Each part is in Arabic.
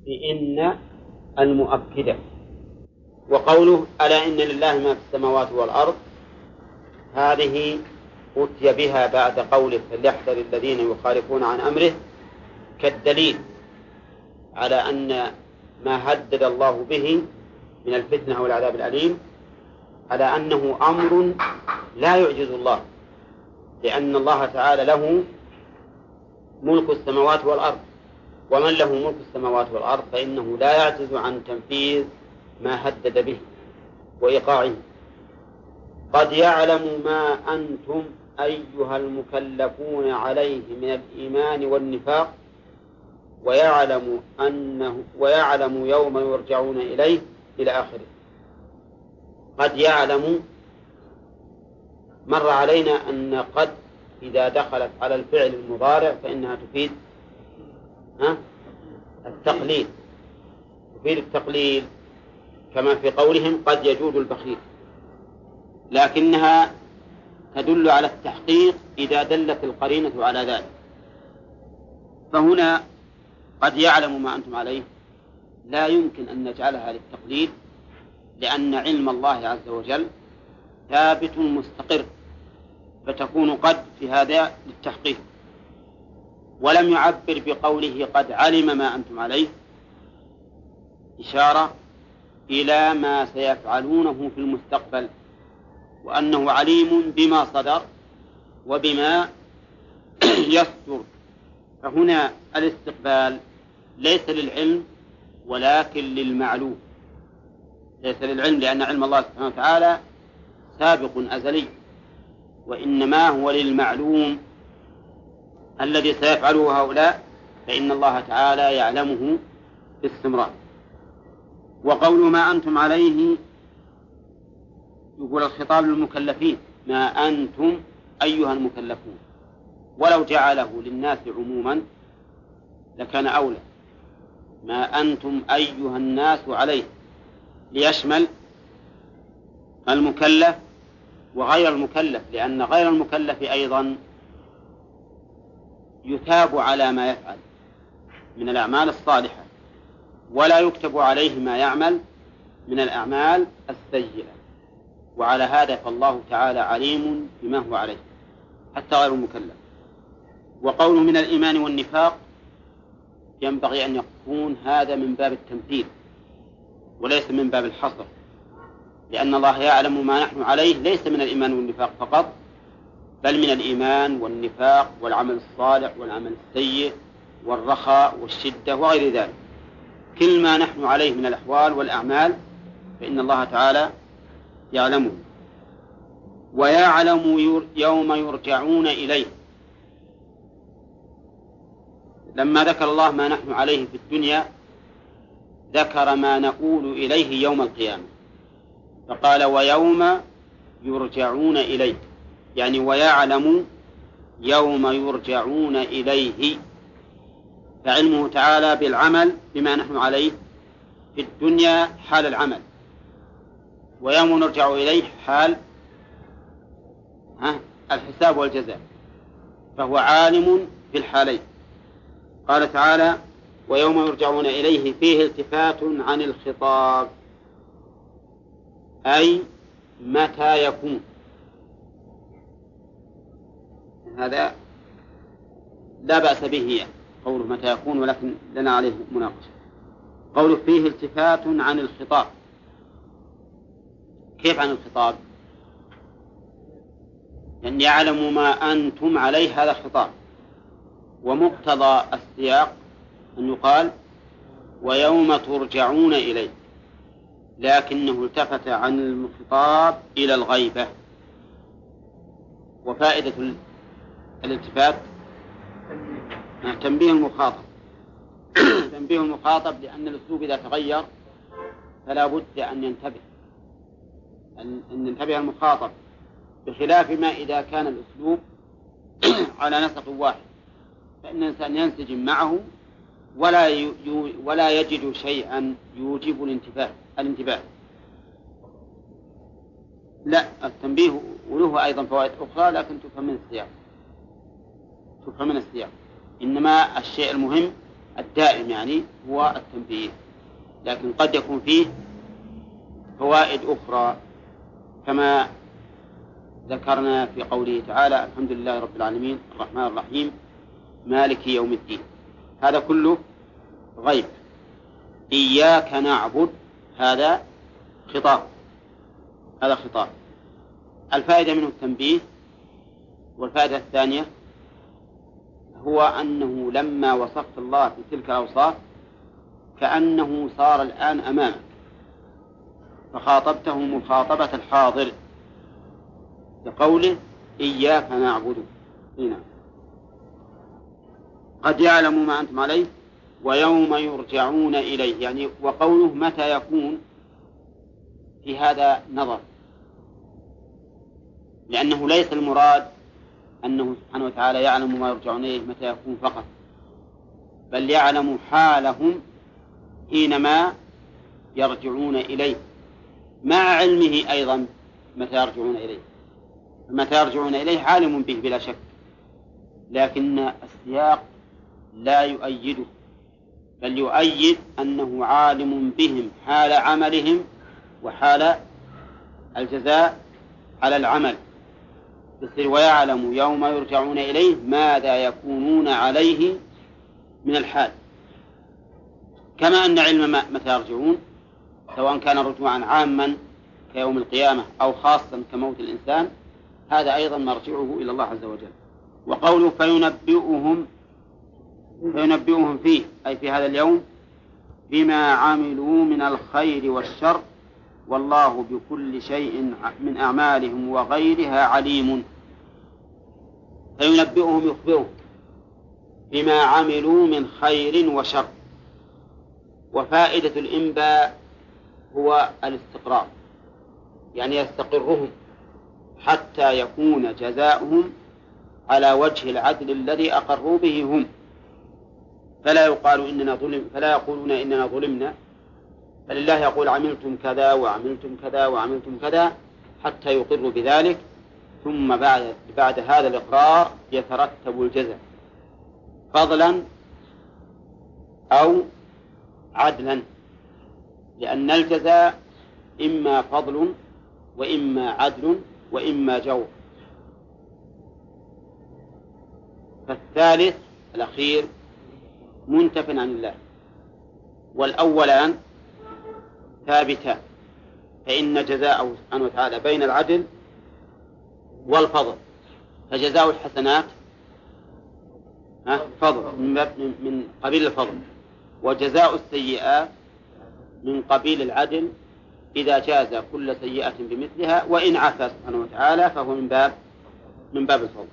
بإن المؤكدة. وقوله ألا إن لله ما في السماوات والأرض هذه أتي بها بعد قوله فليحذر الذين يخالفون عن أمره كالدليل على أن ما هدد الله به من الفتنة والعذاب الأليم على أنه أمر لا يعجز الله، لأن الله تعالى له ملك السماوات والأرض، ومن له ملك السماوات والأرض فإنه لا يعجز عن تنفيذ ما هدد به وإيقاعه. قد يعلم ما أنتم أيها المكلفون عليه من الإيمان والنفاق ويعلم يوم يرجعون إليه إلى آخره. قد يعلم، مر علينا أن قد إذا دخلت على الفعل المضارع فإنها تفيد التقليل، تفيد التقليل كما في قولهم قد يجود البخيل، لكنها تدل على التحقيق إذا دلت القرينة على ذلك. فهنا قد يعلم ما أنتم عليه لا يمكن أن نجعلها للتقليد، لأن علم الله عز وجل ثابت مستقر، فتكون قد في هذا للتحقيق. ولم يعبر بقوله قد علم ما أنتم عليه إشارة إلى ما سيفعلونه في المستقبل، وأنه عليم بما صدر وبما يصدر. فهنا الاستقبال ليس للعلم ولكن للمعلوم، ليس للعلم لأن علم الله سبحانه وتعالى سابق أزلي، وإنما هو للمعلوم الذي سيفعله هؤلاء، فإن الله تعالى يعلمه باستمرار. وقول ما أنتم عليه يقول الخطاب للمكلفين، ما أنتم أيها المكلفون، ولو جعله للناس عموما لكان أولى. ما أنتم أيها الناس عليه، ليشمل المكلف وغير المكلف، لأن غير المكلف أيضا يثاب على ما يفعل من الأعمال الصالحة، ولا يكتب عليه ما يعمل من الأعمال السيئة. وعلى هذا فالله تعالى عليم بما هو عليه حتى غير المكلف. وقوله من الإيمان والنفاق ينبغي أن يكون هذا من باب التمثيل وليس من باب الحصر، لأن الله يعلم ما نحن عليه ليس من الإيمان والنفاق فقط، بل من الإيمان والنفاق والعمل الصالح والعمل السيء والرخاء والشدة وغير ذلك. كل ما نحن عليه من الأحوال والأعمال فإن الله تعالى يعلمه. ويعلم يوم يرجعون إليه، لما ذكر الله ما نحن عليه في الدنيا ذكر ما نقول إليه يوم القيامة، فقال ويوم يرجعون إليه، يعني ويعلم يوم يرجعون إليه، فعلمه تعالى بالعمل بما نحن عليه في الدنيا حال العمل، ويوم نرجع إليه حال الحساب والجزاء، فهو عالم في الحالين. قال تعالى ويوم يرجعون إليه فيه التفات عن الخطاب، أي متى يكون. هذا لا بأس به قوله متى يكون، ولكن لنا عليه مناقشة. قوله فيه التفات عن الخطاب، كيف عن الخطاب؟ لأن يعلم ما أنتم عليه هذا الخطاب، ومقتضى السياق أن يقال ويوم ترجعون إليه، لكنه التفت عن الخطاب إلى الغيبة. وفائدة الالتفات تنبيه المخاطب تنبيه المخاطب، لأن الأسلوب إذا تغير فلا بد أن ينتبه المخاطب، بخلاف ما إذا كان الأسلوب على نسق واحد فإن الإنسان ينسجم معه ولا يجد شيئا يوجب الانتباه. لا، التنبيه وله أيضا فوائد أخرى لكن تفهم من السياق. إنما الشيء المهم الدائم يعني هو التنبيه، لكن قد يكون فيه فوائد أخرى كما ذكرنا في قوله تعالى: الحمد لله رب العالمين الرحمن الرحيم مالك يوم الدين. هذا كله غيب. إياك نعبد هذا خطاب، هذا خطاب. الفائدة منه التنبيه. والفائدة الثانية هو أنه لما وصفت الله بتلك الأوصاف كأنه صار الآن أمامك فخاطبته مخاطبة الحاضر بقوله: إياك نعبد. هنا قد يعلم ما أنتم عليه ويوم يرجعون إليه، يعني وقوله متى يكون في هذا نظر، لأنه ليس المراد أنه سبحانه وتعالى يعلم ما يرجعون إليه متى يكون فقط، بل يعلم حالهم حينما يرجعون إليه، مع علمه أيضا متى يرجعون إليه. متى يرجعون إليه عالم به بلا شك، لكن السياق لا يؤيده، بل يؤيد أنه عالم بهم حال عملهم وحال الجزاء على العمل، ويعلم يوم يرجعون إليه ماذا يكونون عليه من الحال، كما أن علم متى يرجعون سواء كان رجوعا عاما كيوم القيامة أو خاصا كموت الإنسان، هذا أيضا مرجعه إلى الله عز وجل. وقوله فينبئهم فيه أي في هذا اليوم بما عملوا من الخير والشر والله بكل شيء من أعمالهم وغيرها عليم. فينبئهم يخبرهم بما عملوا من خير وشر. وفائدة الإنباء هو الاستقرار، يعني يستقرهم حتى يكون جزاؤهم على وجه العدل الذي أقروا به هم، فلا يقولون إننا ظلمنا، بل الله يقول عملتم كذا وعملتم كذا وعملتم كذا حتى يقروا بذلك، ثم بعد هذا الإقرار يترتب الجزاء فضلا أو عدلا، لأن الجزاء إما فضل وإما عدل وإما جور. فالثالث الأخير منتف عن الله، والأولان ثابتان، فإن جزاءه سبحانه وتعالى بين العدل والفضل، فجزاء الحسنات فضل من قبيل الفضل، وجزاء السيئات من قبيل العدل إذا جاز كل سيئة بمثلها، وإن عفا سبحانه وتعالى فهو من باب الفضل.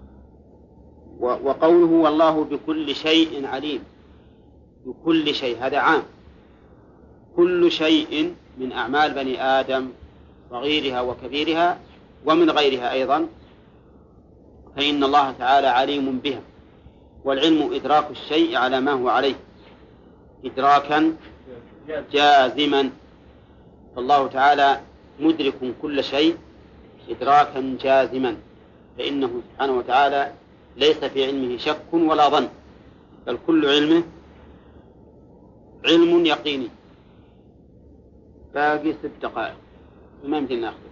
وقوله والله بكل شيء عليم، بكل شيء هذا عام، كل شيء من أعمال بني آدم صغيرها وكبيرها ومن غيرها أيضا، فإن الله تعالى عليم بها، والعلم إدراك الشيء على ما هو عليه إدراكا جازما، فالله تعالى مدرك كل شيء إدراكا جازما، فإنه سبحانه وتعالى ليس في علمه شك ولا ظن، بل كل علمه علم يقيني. باقي 6 دقائق ما يمكن ناخذ.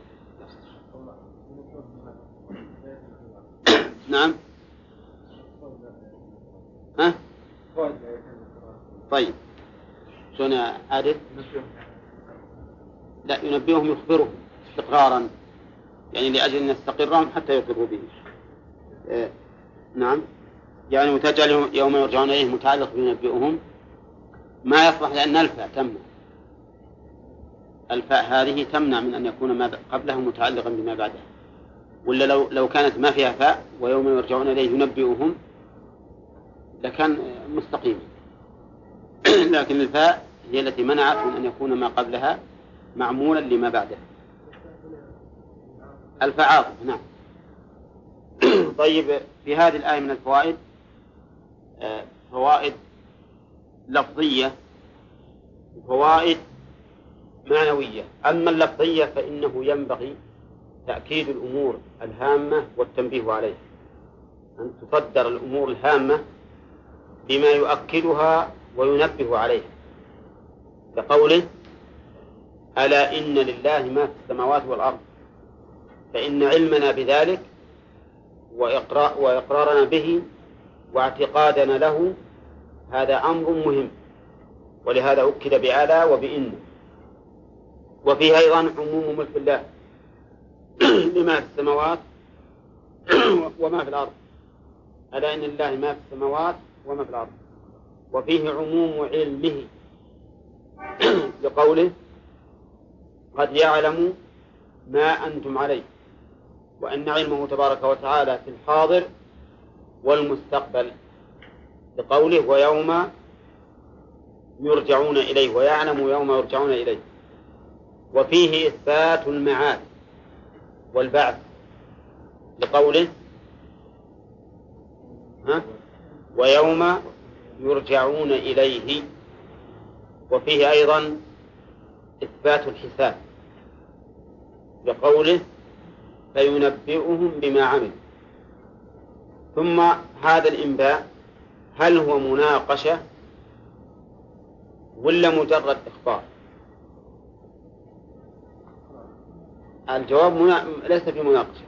نعم. ها؟ طيب شلون أعدد؟ لا، ينبئهم يخبرهم استقرارا، يعني لأجل أن يستقرهم حتى يقروا به. نعم، يعني متجعل يوم يرجعون إليه متعلق بينبئهم ما يصلح، لأن الفاء تمنع، الفاء هذه تمنع من أن يكون ما قبله متعلقا بما بعده، ولا لو كانت ما فيها فاء ويوم يرجعون إليه ينبئهم لكان مستقيم لكن الفاء هي التي منعت من أن يكون ما قبلها معمولا لما بعده. الفاء عاطف. نعم. طيب، في هذه الآية من الفوائد فوائد لفظية وفوائد معنوية. أما اللفظية فإنه ينبغي تأكيد الأمور الهامة والتنبيه عليها، أن تصدر الأمور الهامة بما يؤكدها وينبه عليها، كقوله ألا إن لله ما في السماوات والأرض، فإن علمنا بذلك وإقرارنا به واعتقادنا له هذا أمر مهم، ولهذا أكد بألا وبإن. وفيه أيضا عموم ملك الله لما في السماوات وما في الأرض، ألا إن لله ما في السماوات وما في الأرض. وفيه عموم علمه لقوله قد يعلم ما أنتم عليه، وأن علمه تبارك وتعالى في الحاضر والمستقبل، لقوله ويوم يرجعون إليه، ويعلم يوم يرجعون إليه. وفيه إثبات المعاد والبعث لقوله ويوم يرجعون إليه. وفيه أيضا إثبات الحساب لقوله فينبئهم بما عملوا. ثم هذا الإنباء هل هو مناقشة ولا مجرد إخبار؟ الجواب ليس في مناقشة،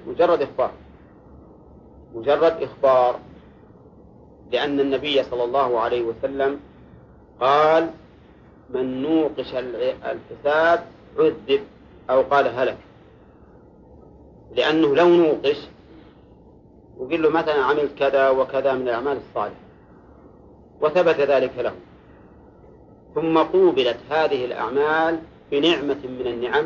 مجرد إخبار، لأن النبي صلى الله عليه وسلم قال من نوقش الحساب عذب، أو قال هلك، لأنه لو نوقش وقل له مثلا عملت كذا وكذا من الأعمال الصالحة وثبت ذلك له، ثم قوبلت هذه الأعمال بنعمة من النعم،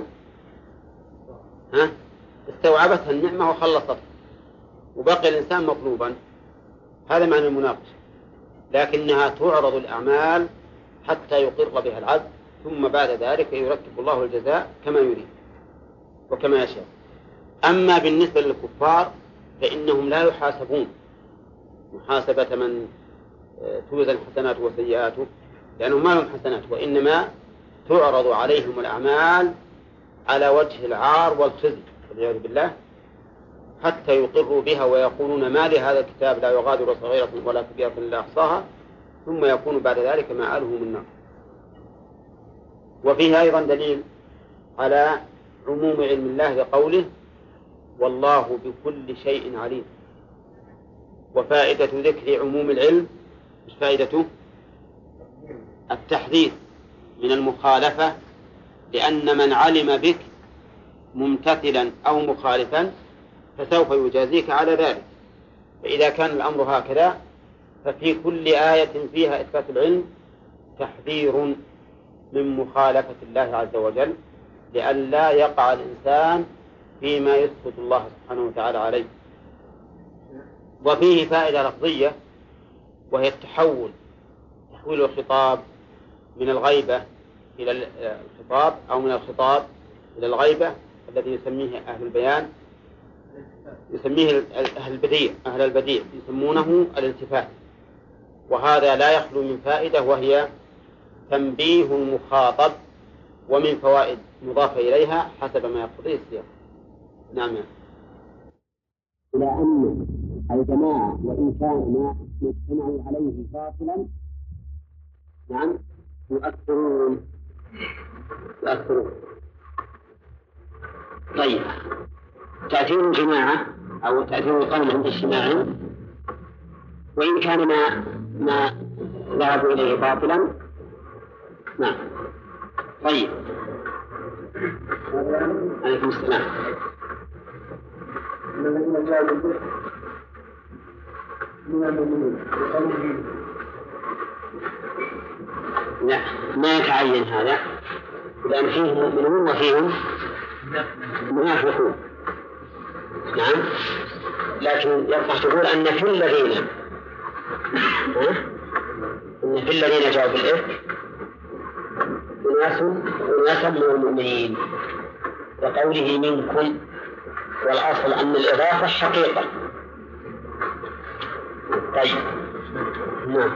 استوعبتها النعمة وخلصتها وبقي الإنسان مطلوبا، هذا معنى المناقشة. لكنها تعرض الأعمال حتى يقر بها العبد، ثم بعد ذلك يرتب الله الجزاء كما يريد وكما يشاء. أما بالنسبة للكفار فإنهم لا يحاسبون محاسبة من توزن حسناته وسيئاته، لأنهم ما لهم حسنات، وإنما تعرض عليهم الأعمال على وجه العار والخزي والعياذ بالله، حتى يقروا بها ويقولون ما لهذا الكتاب لا يغادر صغيرة ولا كبيرة إلا أحصاها، ثم يكون بعد ذلك مآله من النار. وفيه أيضا دليل على عموم علم الله بقوله والله بكل شيء عليم. وفائدة ذكر عموم العلم مش فائدته التحذير من المخالفة، لأن من علم بك ممتثلا أو مخالفا فسوف يجازيك على ذلك. فإذا كان الأمر هكذا ففي كل آية فيها إثبات العلم تحذير من مخالفة الله عز وجل، لئلا يقع الإنسان فيما يسخط الله سبحانه وتعالى عليه. وفيه فائدة لفظية وهي تحويل الخطاب من الغيبة إلى الخطاب، أو من الخطاب إلى الغيبة، الذي يسميه أهل البيان يسميه أهل البديع يسمونه الالتفات. وهذا لا يخلو من فائدة، وهي تنبيه المخاطب، ومن فوائد مضافة إليها حسب ما يقتضيه السياق. نعم. إلى أن الجماعة وإن كان ما اجتمعوا عليه باطلا نعم يؤثرون. طيب، تأثير الجماعة أو تأثير القوم عند اجتماع وإن كان ما ذهبوا إليه باطلا. نعم. طيب، عليكم السلام. لا، ما يتعين هذا، لأن فيهم مؤمنون وفيهم منافقون. نعم، لكن يصح تقول أن في الذين جاءوا بالإفك أناس من المؤمنين، وقوله منكم، والأصل أن الإضافة حقيقة. طيب، نعم.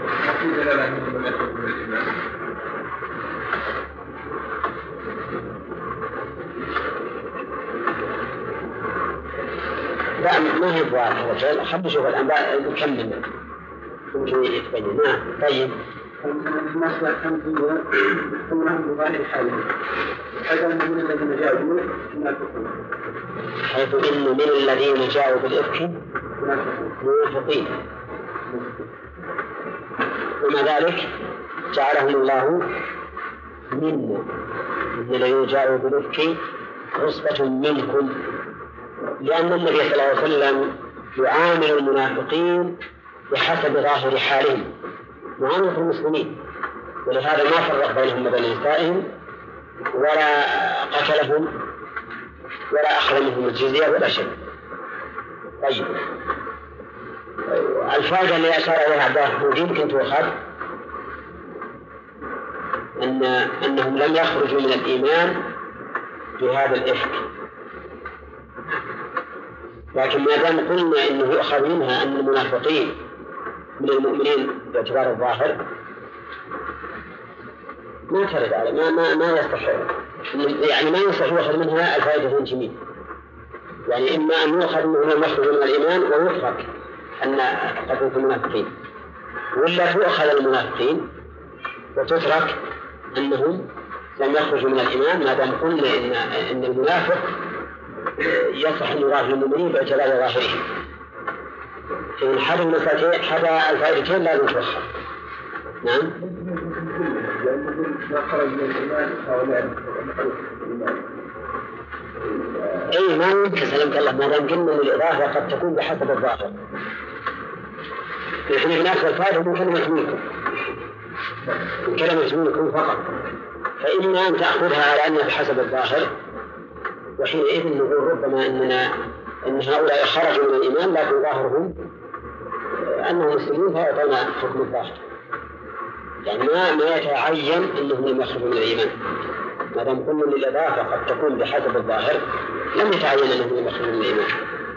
لا، ما هي واضحة. خلنا نشوف الأنباء نكمل ممكن يتبين. نعم. طيب. المسألة الخمسية ثم بظاهر حاله حيث إن من الذين جاءوا منافقين حيث إن من الذين جاءوا بالإفك منافقين ومع ذلك جعلهم الله منا من الذين جاءوا بالإفك عصبة منكم لأن النبي صلى الله عليه وسلم يعامل المنافقين بحسب ظاهر حالهم معاملة المسلمين ولهذا ما فرق بينهم وبين نسائهم ولا قتلهم ولا أخذ منهم الجزية ولا شيء. طيب الفائدة اللي أشار إليها عبد الله يمكن تؤخذ أنهم لم يخرجوا من الإيمان بهذا الإفك، لكن ما دام قلنا أنه يؤخذ منها أن المنافقين من المؤمنين باعتبار الظاهر ما ترد على ما يستحق، يعني ما يصح يؤخذ منها الفائدة جميل، يعني إما أن يؤخذ منهم يخرج من الإيمان ويترك أن قد في المنافقين، ولا تؤخذ المنافقين وتترك أنهم لم يخرجوا من الإيمان ما دام قلنا إن المنافق يصح أن يراه المؤمنين باعتبار ظاهرهم. إن حد المسألتين حد الفائدتين لازم توخر. نعم. أي ما يمكن سلمك الله ما دام قلنا أن الإضافة قد تكون بحسب الظاهر. نحن بناخذ الفائدة من كلمة منكم، من كلمة منكم فقط، فإما أن تأخذها على أنها بحسب الظاهر وحينئذ نقول ربما أن هؤلاء خرجوا من الإيمان لكن ظاهرهم أنهم مسلمين فيعطون حكم الظاهر، يعني ما يتعين أنهم لم يخرجوا من الإيمان ما دام قلنا أن الإضافة قد تكون بحسب الظاهر لم يتعين أنهم لم يخرجوا من الإيمان.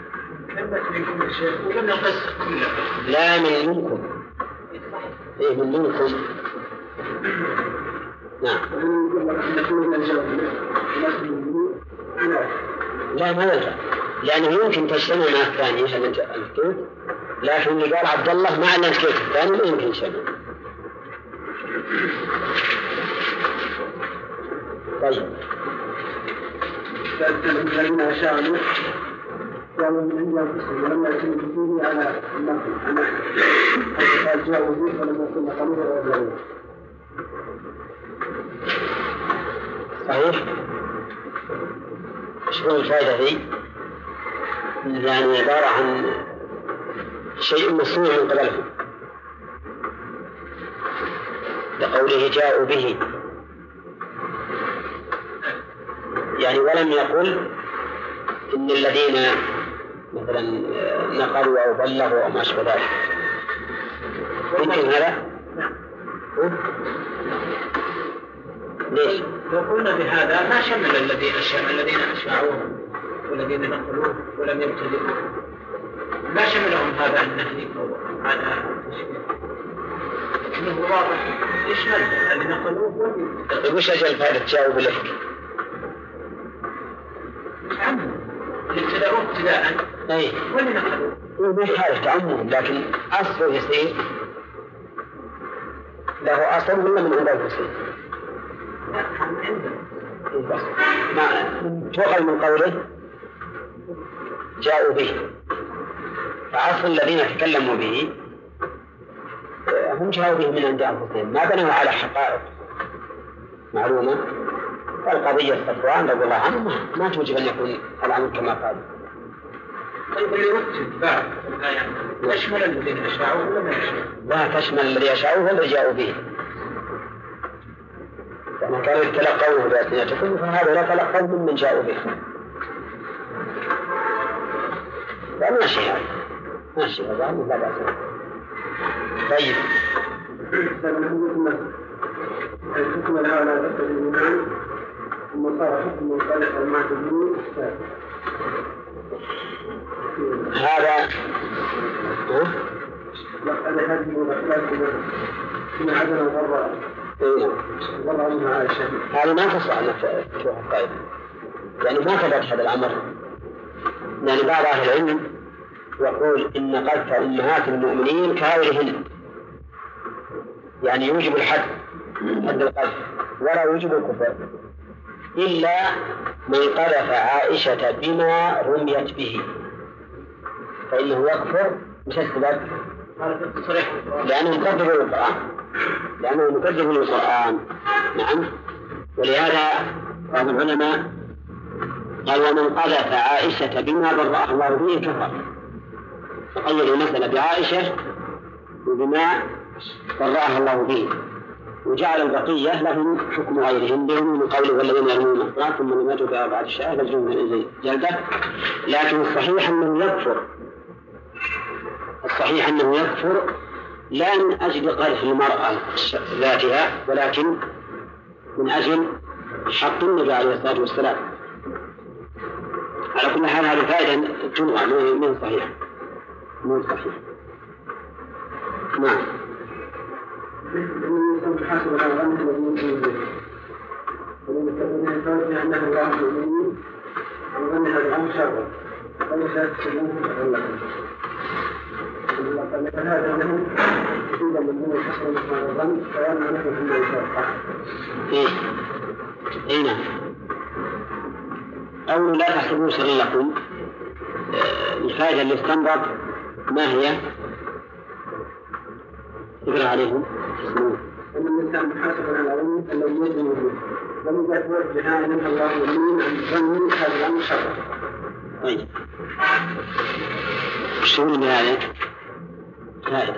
ولم يقص لا من منكم. إيه من منكم. نعم. لا ما يلزم لأنه يمكن تجتمع مع الثاني الكيف، لكن اللي قال عبد الله مع أن الكيف الثاني ما يمكن يجتمع. طيب. الذين أشاعروا جاءوا من عند أنفسهم ولم يأتوا به على النقل قال جاءوا به فلم يكن قليلا ويبلغون. صحيح. شو الفائدة ذي؟ يعني عبارة عن شيء مصنوع من قبلهم لقوله جاءوا به، يعني ولم يقل إن الذين مثلا نقلوا أو بلغوا أو ما أشبه ذلك. يمكن هذا؟ ليش؟ لو قلنا بهذا ما شمل الذين أشاعوه والذين نقلوه ولم يبتدئوا، ما شملهم هذا النهي أو هذا التشبيه، لكنه واضح يشمل الذين نقلوه. وش أجل فائدة جاءوا بالإفك؟ ابتدأوه ابتداء واللي نقلوه ما حالة تعمم، لكن أصله يصير له أصل ولا من عند المسلم؟ ما تؤخذ من قوله جاءوا به، فأصل الذين تكلموا به هم جاءوا به من عند أنفسهم ما بنوا على حقائق معلومة. فالقضية صفوان رضي الله عنه ما توجب أن يكون الأمر كما قال. طيب اللي رتب بعد الآية تشمل الذين أشاعوه ولا ما يشمل؟ لا تشمل الذي أشاعوه والذي جاءوا به، فما كانوا يتلقونه بألسنتكم فهذا لا تلقوا ممن جاءوا به. فماشي هذا ماشي هذا لا بأس. طيب. الحكم الأعلى ذكر الإيمان ثم صار حكم مختلف المعتدين هذا لقد هذه وغفلات من عدن وضرع ضرع منها عائشة. هذا ما تصح أنك تروح القائد، يعني ما ثبت هذا الأمر، يعني بعض أهل العلم يقول إن قذف أمهات المؤمنين كغيرهن يعني يوجب الحد، حد القذف، ولا يوجب الكفر إلا من قذف عائشة بما رميت به فإنه يكفر. مش السبب؟ لأنه مكذب للقرآن. نعم. ولهذا بعض العلماء قال ومن قذف عائشة بما برأها الله به كفر، فقيد المسألة بعائشة وبما برأها الله به، وجعل البقية لهم حكم غيرهم لهم من قوله والذين يرمون المحصنات ثم لم يأتوا بأربعة الشهادة فاجلدوهم جلدة. لكن الصحيح أنه يكفر لا من أجل قذف المرأة ذاتها، ولكن من أجل حق النبي عليه الصلاة والسلام. على كل حال هذه فائدة تنوع من صحيح. نعم. حسب الأغاني الذي يمكن به ومن الفرق أنه الله المؤمنين وأنها الأمر شرا وليس تسلمهم تغلقهم فهذا أنهم يجب أن يكون الحسن مثل الظن فيرمى نحن فيما يتوقع. نعم. أولا لا تحسبوا شرا لكم، الفائدة اللي استنبط ما هي؟ اقرأ عليهم. أن الإنسان محاسب على العلم الذي يجب به ومن ذلك وجه أن الله يؤمن أن يظن هذا الأمر شرا. طيب شو هذا؟ فائدة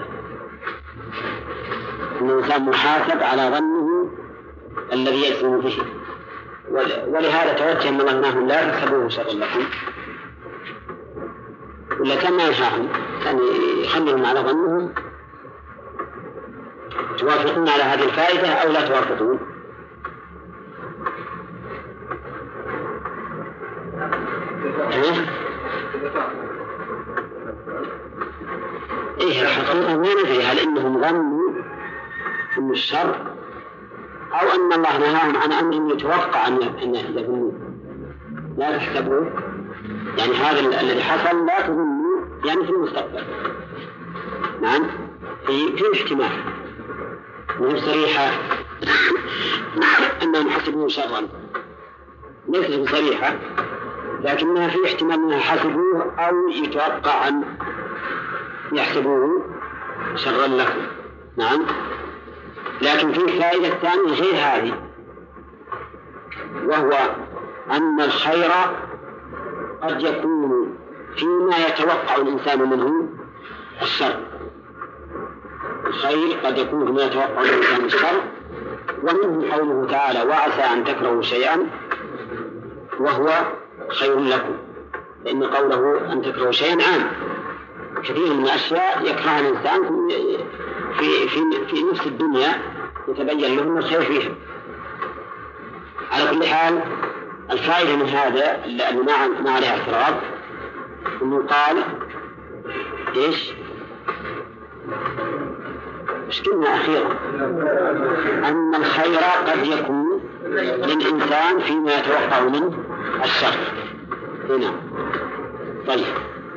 أن الإنسان محاسب على ظنه الذي يجزم به، ولهذا توجه أن الله نهى لا تحسبوه شرا لكم، ولا كان ما ينهاهم أن يخليهم على ظنهم. توافقون على هذه الفائدة أو لا توافقون؟ الحقيقة ما ندري هل إنهم ظنوا أن الشر أو أن الله نهاهم عن أمر يتوقع أن يظنوا. لا تحسبوه يعني هذا الذي حصل لا تظنوا يعني في المستقبل. نعم. في احتمال من صريحة أنهم حسبوه شرا، ليست بصريحة لكنها في احتمال أنها حسبوه أو يتوقع أن يحسبوه شرا لكم. نعم. لكن في فائدة ثانية غير هذه، وهو أن الخير قد يكون فيما يتوقع الإنسان منه الشر. الخير قد يكون فيما يتوقع الإنسان الشر، ومنه قوله تعالى وعسى أن تكرهوا شيئا وهو خير لكم، لأن قوله أن تكرهوا شيئا عام. كثير من الأشياء يكره الإنسان في نفس الدنيا يتبين له الخير فيها. على كل حال الفائدة من هذا اللي ما عليها اعتراض أنه قال إيش كلمة أخيرة أن الخير قد يكون للإنسان فيما يتوقع منه الشر. هنا طيب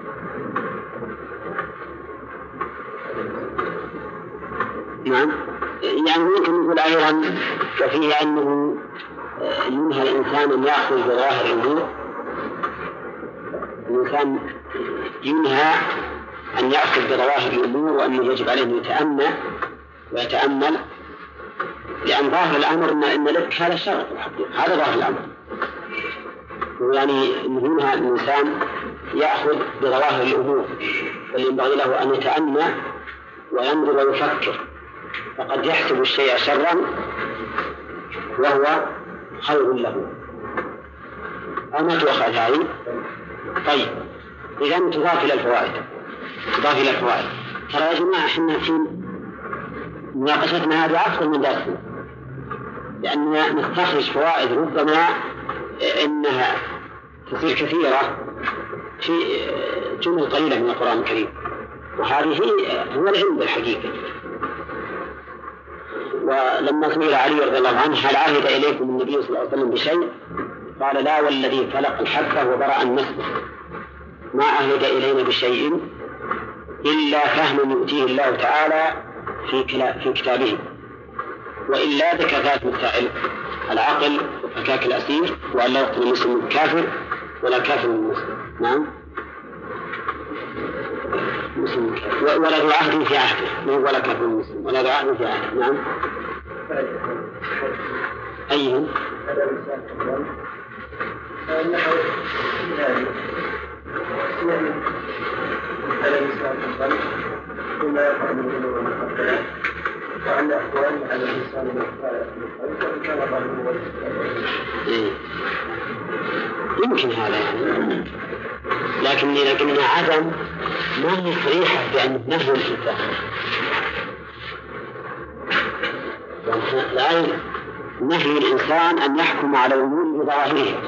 نعم. يعني ممكن نقول أيضا وفيه أنه ينهى الإنسان أن يأخذ بظاهر الأمور. الإنسان ينهى أن يأخذ بظواهر الأمور وأنه يجب عليه أن يتأمل لأن ظاهر الأمر إن لك هذا الشر الحقيقة، هذا ظاهر الأمر. يعني ينهى الإنسان يأخذ بظواهر الأمور، بل ينبغي له أن يتأمل وينظر ويفكر، فقد يحسب الشيء شرا وهو خير له. أما تؤخذ هذه. طيب إذا تضاف إلى الفوائد. ترى يا جماعة إحنا في مناقشتنا هذه أكثر من درسنا، لأننا نستخرج فوائد ربما إنها تصير كثيرة في جمل قليلة من القرآن الكريم، وهذه هو العلم بالحقيقة. ولما سئل علي رضي الله عنه هل عهد إليكم النبي صلى الله عليه وسلم بشيء؟ قال لا والذي فلق الحبة وبرأ النسمة ما عهد إلينا بشيء إلا فهم يؤتيه الله تعالى في كتابه. وإلا ذكر ذات مسائل: العقل وفكاك الأسير، وأن لا يقتل المسلم الكافر ولا كافر المسلم. نعم. مسلم ولا ذو عهد في عهده، ولا كافر المسلم ولا ذو عهد في عهده. نعم. أيهم؟ على الإنسان الظن بما يقع من الأمور والمخدرات، وعلى أحوال على الإنسان وإن كان ظنه يمكن هذا يعني، لكن عدم ما هي صريحة بأن نهي الإنسان. يعني نهي الإنسان أن يحكم على الأمور بظواهرها،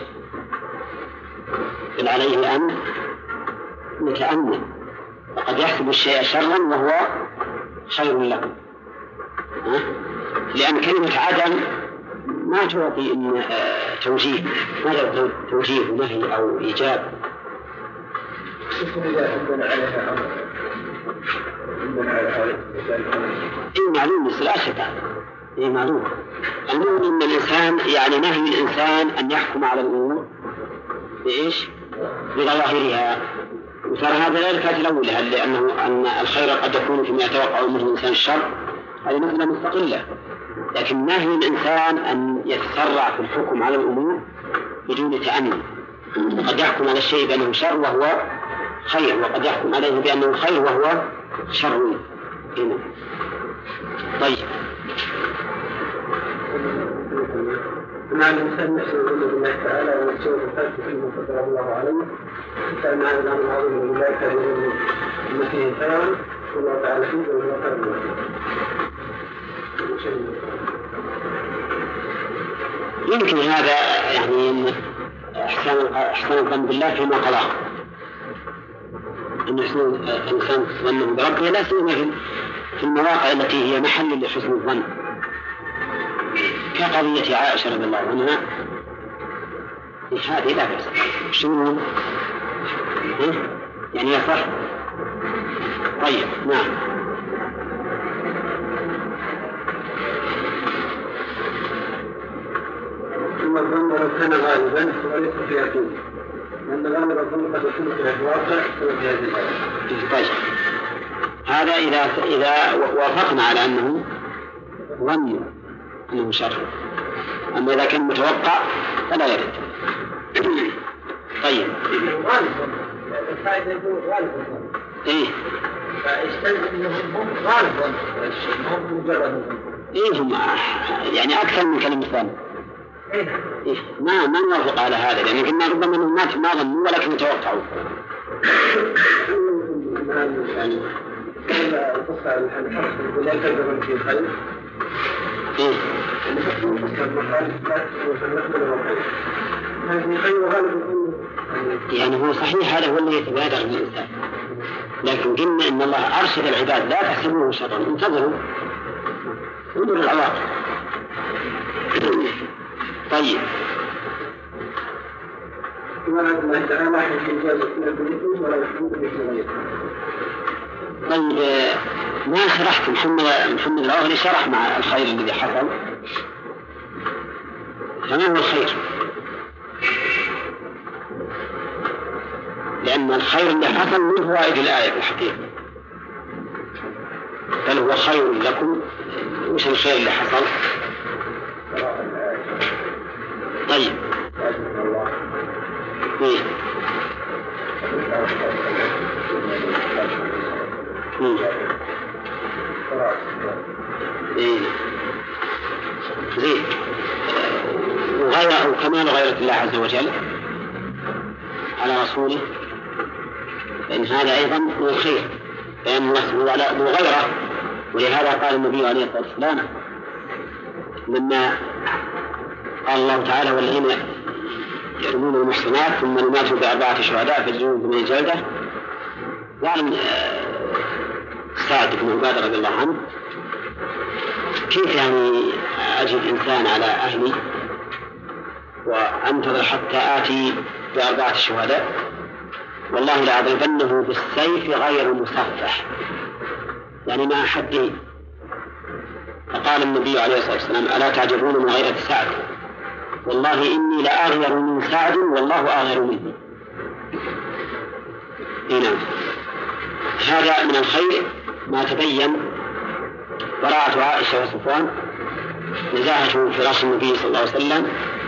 بل عليه أن يتأمل، فقد يحسب الشيء شرا وهو خير له، لأن كلمة عدم ما تعطي إن توجيه، ما توجيه نهي أو إيجاب. معلوم لا شك، معلوم. المهم أن الإنسان يعني نهي الإنسان أن يحكم على الأمور بإيش؟ بظواهرها. وترى هذا لا يكاد الأولى، لأنه أن الخير قد يكون فيما يتوقع منه الإنسان الشر، هذه مسألة مستقلة. لكن نهي الإنسان أن يتسرع في الحكم على الأمور بدون تأمل، قد يحكم على الشيء بأنه شر وهو خير، وقد يحكم عليه بأنه خير وهو شر. هنا طيب. مع الإنسان نفسه يقول بالله تعالى ونفسه الفاتح فيما قدر الله عليه، كان معنى الأمر العظيم من الله كان يقول إن فيه خيرا والله تعالى فيه وهو خير. يمكن هذا يعني إحسان الظن بالله فيما قضاه، أن يحسن الإنسان ظنه بربه، لا سيما في المواقع التي هي محل لحسن الظن، كقضية عائشة رضي الله عنها. هذه لا بأس. شنو يعني يصح؟ طيب. نعم. ثم الظن لو كان غالبا وليس في يقين، لأن غالب الظن قد يكون في الواقع وفي هذه الحالة. طيب، هذا إذا وافقنا على أنه ظن أنه شر، أما إذا كان متوقع فلا يرد. طيب. الفائدة يقول غالب الظن. إيه. فيستلزم أنهم غالب الشيء، ما هم مجرد. إيه هم يعني أكثر من كلمة ظن. إيه ما نوافق على هذا، لأن قلنا ربما أنهم ما ظنوا ولكن توقعوا. يعني القصة الحرص لا تجرب في الخير. إيه. يعني هو صحيح هذا هو اللي يتبادر من الإنسان، لكن قلنا إن الله أرشد العباد لا تحسبوه شرا، انتظروا انظروا العواقب. طيب. طيب ما شرحت محمد الأوهلي شرح مع الخير الذي حصل، فما هو الخير؟ لأن الخير اللي حصل من فوائد الآية في الحقيقة، بل هو خير لكم. وش الخير اللي حصل؟ طيب. إيه. إيه. زين. وغير وكمال غيرة الله عز وجل على رسوله، فإن هذا أيضا من الخير، لأن الله سبحانه وتعالى ذو غيره. ولهذا قال النبي عليه الصلاة والسلام لما قال الله تعالى: والذين يرمون المحصنات ثم يماتوا ب4 شهداء فاجلدوهم 8 جلدة. قال سعد بن عبادة رضي الله عنه: كيف يعني أجد إنسان على أهلي وأنتظر حتى آتي ب4 شهداء؟ والله لأضربنه بالسيف غير مصفح، يعني ما حد فقال النبي عليه الصلاة والسلام: ألا تعجبون من غيرة سعد؟ والله إني لأغير من سعد والله أغير مني. نعم. هذا من الخير ما تبين براءة عائشة وصفوان، نزاهة فراش النبي صلى الله عليه وسلم،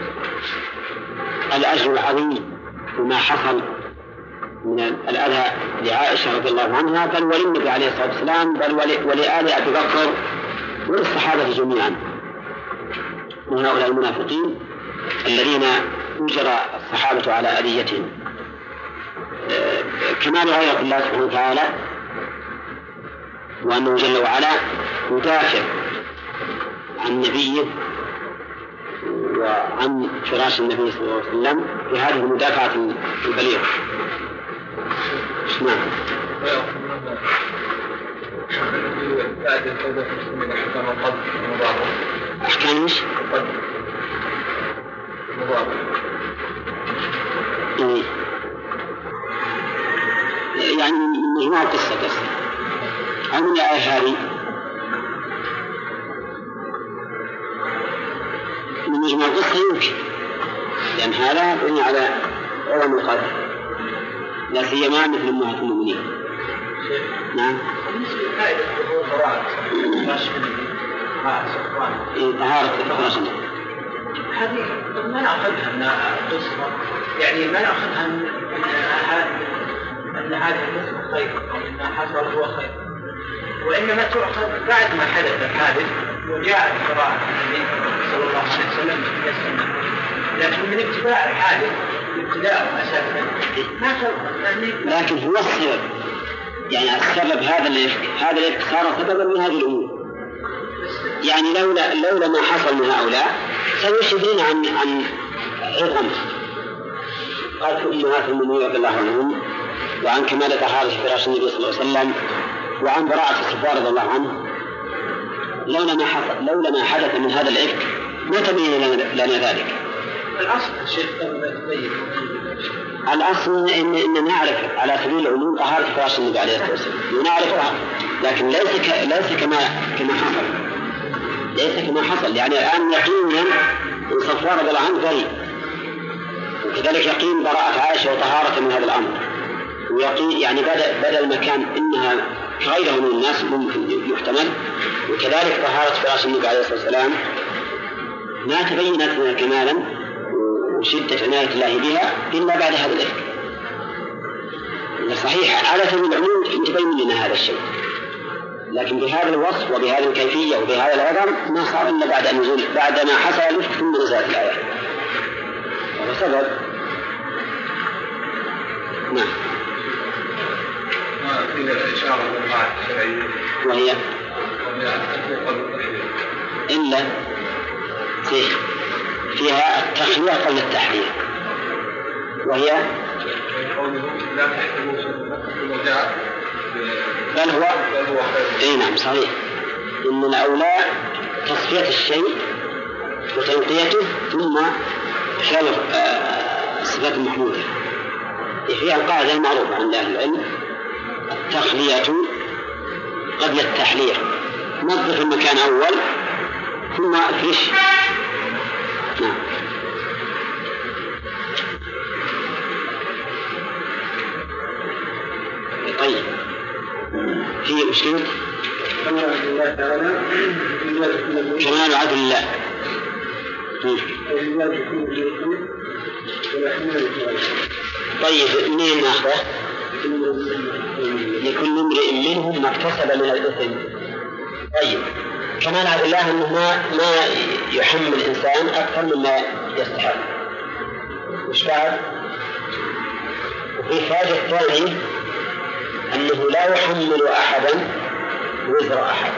الأجر العظيم وما حصل من الأذى لعائشة رضي الله عنها، بل وللنبي عليه الصلاة والسلام، بل ولآل أبي بكر وللصحابة جميعا من هؤلاء المنافقين الذين أجرى الصحابة على أذيتهم. كما لغيرة الله سبحانه وتعالى، وأنه جل وعلا يدافع عن نبيه وعن فراش النبي صلى الله عليه وسلم في هذه المدافعة البليغة. نعم. أحكام إيش؟ يعني مجموعة قصة أو من الآية هذه من مجموعة قصة يمكن، لأن هذا بني على عظم القدر، لا سيما مثل أمهات المؤمنين. نعم. طهارة الفراشة هذه ما نأخذها من قصة، يعني ما نأخذها أن هذه القصة خير أو أن حصل هو خير، وإنما تؤخذ بعد ما حدث الحادث وجاء قراءة النبي صلى الله عليه وسلم في السنة، لكن من ابتداء الحادث ابتداء أساسا ما فرق. لكن هو السبب، يعني السبب هذا الإفك صار سببا من هذه الأمور. يعني لولا ما حصل من هؤلاء سيشهدون عن عظم قال أمهات المؤمنين رضي الله عنهم، وعن كمال طهارة فراش النبي صلى الله عليه وسلم، وعن براءة الصفوان رضي الله عنه. لولا ما حدث من هذا الإفك ما تبين لنا ذلك. الأصل الشيخ ما تبين، الأصل إن نعرف على سبيل العموم طهارة فراش النبي عليه الصلاة والسلام ونعرفها، لكن ليس كما حصل. يعني الآن يقينا صفوان رضي الله عنه بريء، وكذلك يقين براءة عائشة وطهارة من هذا الأمر، ويقين يعني بدل ما كان إنها كغيره من الناس ممكن يحتمل، وكذلك طهارة فراش النبي عليه الصلاة والسلام ما تبينت لنا كمالا وشدة عناية الله بها إلا بعد هذا الإفك. صحيح على سبيل العموم تبين لنا هذا الشيء، لكن بهذا الوصف وبهذه الكيفية وبهذا العظم ما صار إلا بعد ما حصل الإفك ثم نزلت الآية. هذا سبب. نعم. فيها الإشارة للقاعدة الشرعية وهي إلا فيها التخلية قبل التحلية، وهي لا تحتمل شيء بل هو خير. نعم صحيح، إن الأولى تصفية الشيء وتنقيته ثم فعل الصفات المحمودة. فيها القاعدة المعروفة عند أهل العلم: التخلية قبل التحلية، نظف المكان أول ثم أفرش. نعم. طيب، في مشكلة كمال عدل الله. طيب، منين ناخذه؟ لكل امرئ منهم ما اكتسب من الإثم. طيب، كمال عدل الله أنه ما يحمل الإنسان أكثر مما يستحق. وش بعد؟ وفي فائدة الثانية أنه لا يحمل أحدا وزر أحد،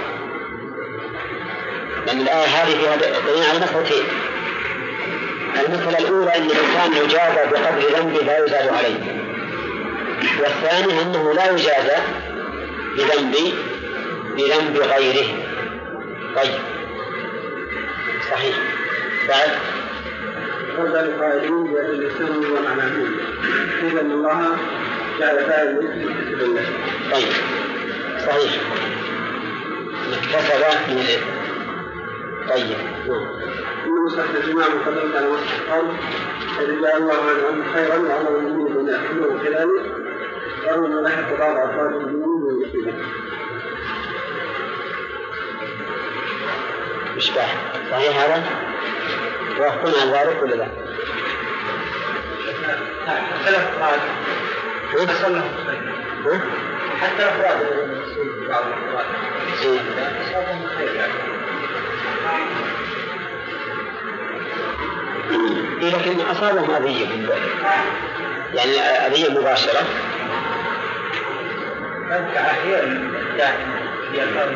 لأن الآية هذه فيها دليل على مسألتين. المسألة الأولى أن الإنسان يجازى بقدر ذنبه لا يزاد عليه، والثاني أنه لا يجازى بذنب غيره. طيب صحيح. بعد هذا القائلين بأن الإنسان هو معنى دين، إذا أن الله جعل فاعل مثل الله. طيب صحيح، اكتسب من الإثم. طيب. إن مسألة الجماعة مقدمة على وصف القول إذا جاء الله عنهم خيرا وعلى المؤمنين بين أحلوا خلاله وهو من ناحية بعض أفراد المؤمنين والمسلمين. مشبه صحيح هذا؟ ويحكون عن ذلك ولا لا؟ حتى الأفراد حصل لهم خير. حتى الأفراد الذين بعض الأفراد أصابهم خير. لكن أصابهم أذية يعني أذية مباشرة. أنت أحيانا دائما هي الأرض.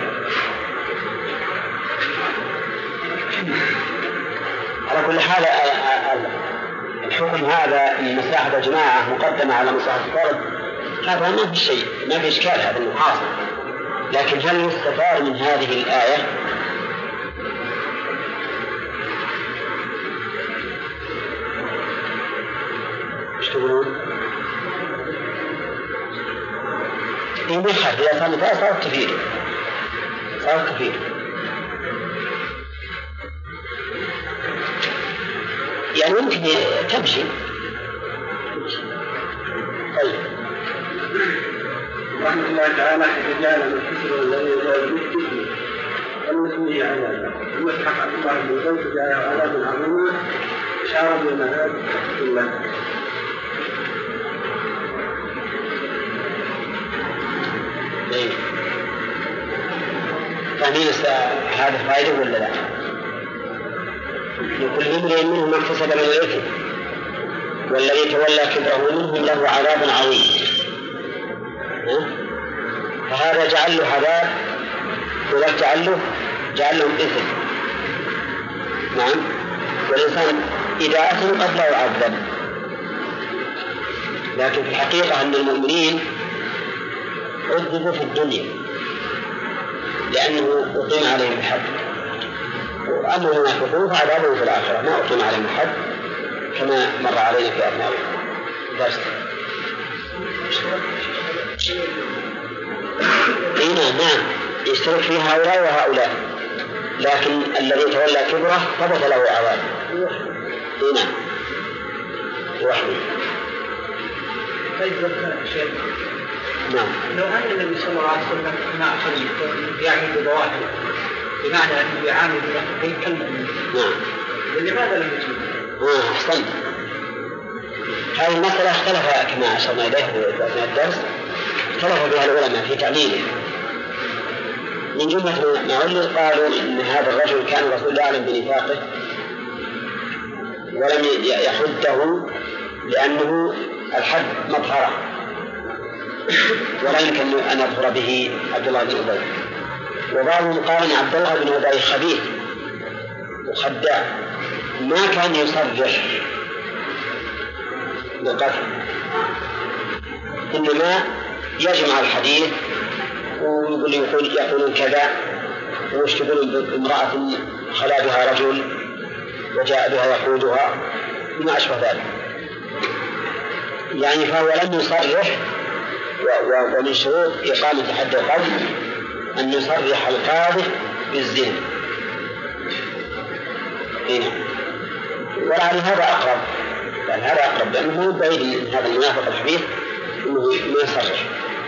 على كل حال الحكم هذا من مصلحة الجماعة مقدمة على مصلحة الفرد هذا ما في شيء، ما في إشكال، هذا المحاصر. لكن هل يستفاد من هذه الآية؟ ايش تقولون؟ إن بالحد إذا كان مثال صارت كثير يعني ممكن تمشي. طيب رحمة الله تعالى حيث جعل من حسن الذي يجعل بالكثير والمسميه عذابا ومسحق عبد الله بن زيد جعله عذابا عظيما إشارة بمعاد الله. فاهمين هذا فائدة ولا لا؟ لكل امرئ منهم ما اكتسب من الإثم والذي تولى كبره منهم له عذاب عظيم. فهذا جعل له عذاب ولا جعل لهم إثم. نعم. والإنسان إذا أثم قد لا يعذب، لكن في الحقيقة أن المؤمنين عذبوا في الدنيا لأنه أقيم عليهم الحد، وأما المنافقون فعذابهم في الآخرة ما أقيم عليهم الحد كما مر علينا في أثناء الدرس. نعم يشترك في هؤلاء وهؤلاء، لكن الذي تولى كبره ثبت له عذاب. نعم وحده. طيب شيء. نعم. لو أن النبي صلى الله عليه وسلم ما أخذ يعمل بظواهر بمعنى أنه يعامل بالكلمة. نعم. لماذا لم يجيب؟ أحسن. هذه المسألة اختلف كما أشرنا إليه في أثناء الدرس، اختلف بها العلماء في تعليله. من جملة ما علل قالوا إن هذا الرجل كان رسول الله أعلم بنفاقه ولم يحده لأنه الحد مطهرة ولا يمكن أن يظهر به عبد الله بن أبي. وبعضهم قال إن عبد الله بن أبي خبيث وخداع ما كان يصرح بالقتل، إنما يجمع الحديث ويقولون كذا ويشتغلون بامرأة خلا بها رجل وجاء بها يقودها وما أشبه ذلك. يعني فهو لم يصرح. ومن شروط إقامة حد القذف أن يصرح القاذف بالزنا. ولعل هذا أقرب، لأنه مو بعيد من هذا المنافق الحديث أنه ما يصرح.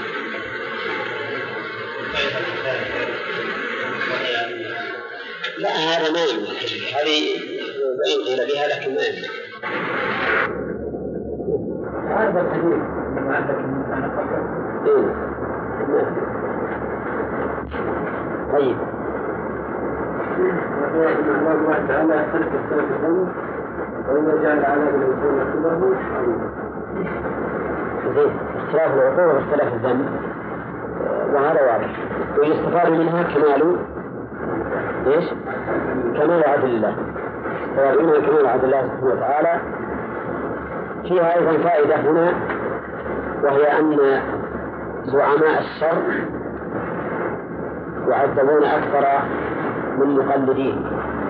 لا هذا ما يمنع، هذه وإن قيل بها لكن ما يمنع. هذا الحديث ما عندك طيب. الله تعالى خلق السنة الثانية وإذا جاء العذاب الذي كبره زين. اختلاف العقول واختلاف الذنب وهذا واضح، ويستفاد منها كمال عدل الله. يستفاد منها كمال عدل الله سبحانه وتعالى. فيها أيضا فائدة هنا، وهي أن زعماء الشر يعذبون أكثر من مقلدين.